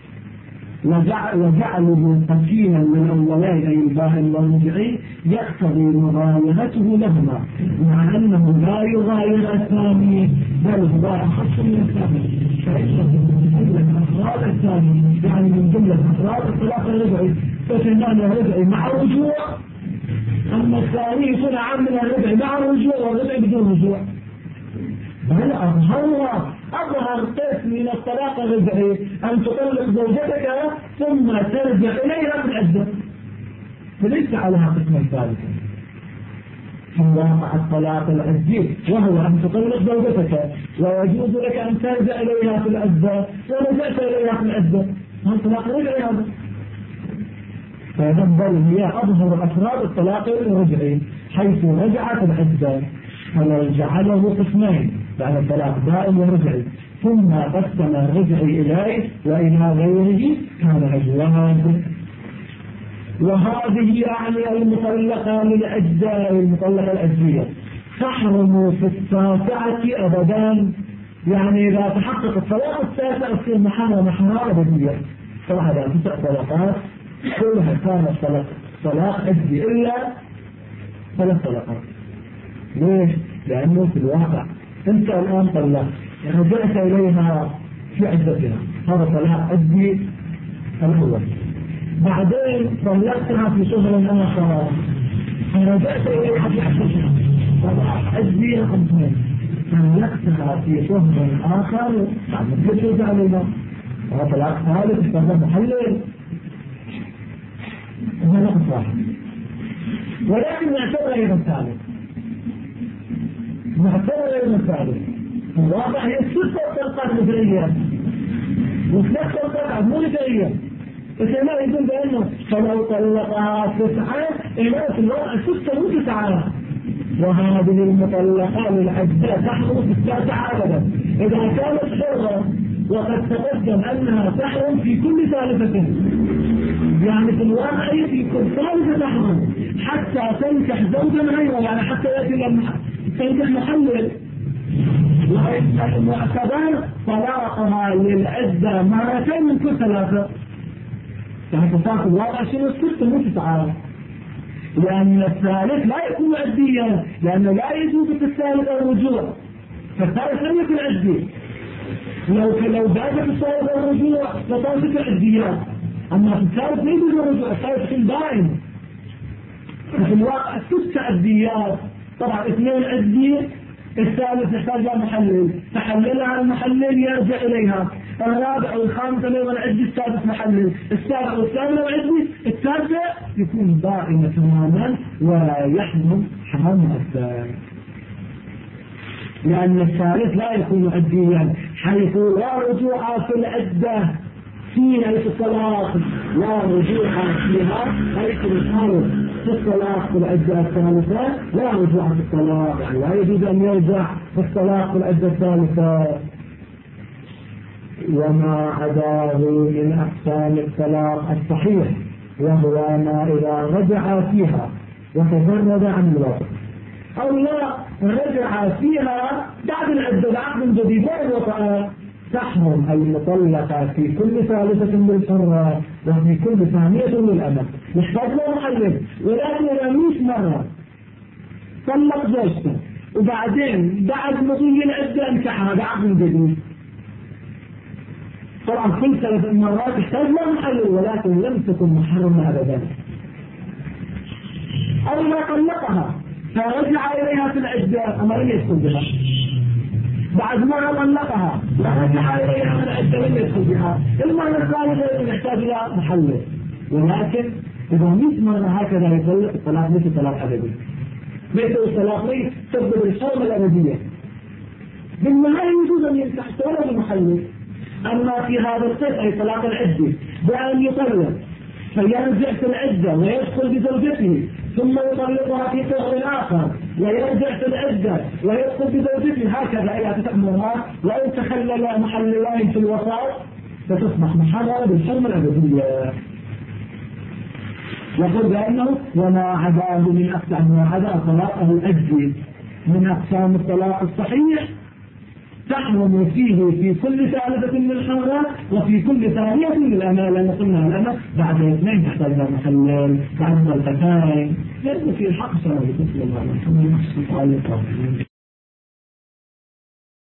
وجعله قسيما للأولين أي الباهن والرجعي يقتضي مغايرته لهما، مع أنه لا يغاير الثاني بل هو أخص من الثاني، فإنه من جملة أفراد الثاني يعني من جملة أفراد الطلاق الرجعي، فكان الرجعي مع الرجوع، أما الثاني يكون عام من الرجعي مع الرجوع والرجعي بدون رجوع. بل أظهر قسم من الطلاق الرجعي أن تطلق زوجتك ثم ترجع إليها في العدة، فليس عليها قسم ثالث في واقع الطلاق العدي، وهو أن تطلق زوجتك ويجوز لك أن ترجع إليها في العدة ورجعت إليها في العدة، هذا طلاق رجعي هذا. فبل هي أظهر أفراد الطلاق الرجعي حيث رجعت العدة، فلو جعله قسمين بعد الطلاق دائم ورجعي ثم قسم الرجعي إليه وإلى غيره كان أجواد. وهذه يعني المطلقة للعدة المطلقة العدية تحرم في التاسعة أبدا، يعني إذا تحقق الطلاق التاسع تصير محرمة حرام أبدية. طبعا هذا 9 طلاقات كلها كانت طلاق عدي إلا 3 طلاقات. ليش؟ لأنه في الواقع أنت الآن طلقت رجعت إليها في عدتها، هذا طلاق عدي الأول، بعدين طلقتها في شهر آخر فرجعت إليها في عدتها، طلاق عدي رقم 2، طلقتها في شهر آخر بعد ما ترجع إليها، هذا طلاق ثالث هذا محلل، هذا رقم 1. ولكن نعتبر أيضا ثالث، نعتبر أيضا ثالث الواقع هي 6 طلقات رجعية و6 طلقات مو رجعية، فكما يقول بأنه فلو طلقها 9 إلا في الواقع 6 مو 9. وهذه المطلقات للعدة تحرم في التاسعة أبدا إذا كانت حرة، وقد تقدم أنها تحرم في كل ثالثة، يعني في الواقع في كل ثالثة تحرم حتى تنكح زوجا غيره، يعني حتى يأتي تنكح محلل، وإن المعتبر طلاقها للعدة مرتين من كل 3، يعني تصاف الواقع شنو 6 مو 9، لأن الثالث لا يكون عديا، لأنه لا يجوز في الثالث الرجوع، فالثالث لم يكن عدي، لو داجت الثالث الرجوع لطالت العديات، أما في الثالث لا يجوز الرجوع، الثالث في دائم. في الواقع 6 عديات، طبعا 2 عدي، الثالث يحتاج إلى محلل، تحللها المحلل يرجع إليها، الرابع والخامس أيضا عدي، السادس محلل، السابع والثامن عدي، التاسع يكون دائما تماما ولا يحرم حرام مؤثر، لأن الثالث لا يكون عديا حيث لا رجوع في العدة فيها في الطلاق، لا رجوع فيها حيث الحالة في الطلاق في العدة الثالثة، لا رجوع في الطلاق، يعني لا يجوز أن يرجع في الطلاق في العدة الثالثة. وما عداه من أقسام الطلاق الصحيح، وهو ما إذا رجع فيها وتجرد عن الوطن، أو لا رجع فيها بعد العدة بعقد جديد وطأ، تحرم المطلقة في كل ثالثة بالحرة وفي كل ثانية للأمل. يحتاج له محلل، ولكن إذا 100 مرة طلق زوجته وبعدين بعد مضي العدة انكحها بعقد جديد، طبعا كل 3 مرات يحتاج له محلل، ولكن لم تكن محرمة أبدا. أو ما طلقها فرجع إليها في العدة أما لم يدخل بها، بعد ما طلقها ورجع إليها في العدة لم يدخل بها، المعنى الثالث يحتاج إلى محلل. ولكن إذا 100 مرة هكذا يطلق، الطلاق ليس طلاق أبدي، ليس الطلاق ليس تبدو بالحرمة الأبدية، بالنهاية يجوز أن ينكح ولا بمحلل. أما في هذا القسم أي طلاق العدة بأن يطلق فيرجع في العدة ويدخل بزوجته ثم يطلقها في طهر آخر ويرجع في العدة ويدخل بزوجته، هكذا إلى 9 مرات، وإن تخلل محللين في الوسط فتصبح محرمة بالحرمة الأبدية. يقول بأنه وما عداه من أقسام، ما عدا طلاقه الأجزي من أقسام الطلاق الصحيح تحرم فيه في كل ثالثة من الحرة وفي كل ثانية من الأمال، لأن قلنا الأمل بعد 2 تحتاج إلى محلل، بعد 3 يبدو في الحق صلى الله عليه وسلم.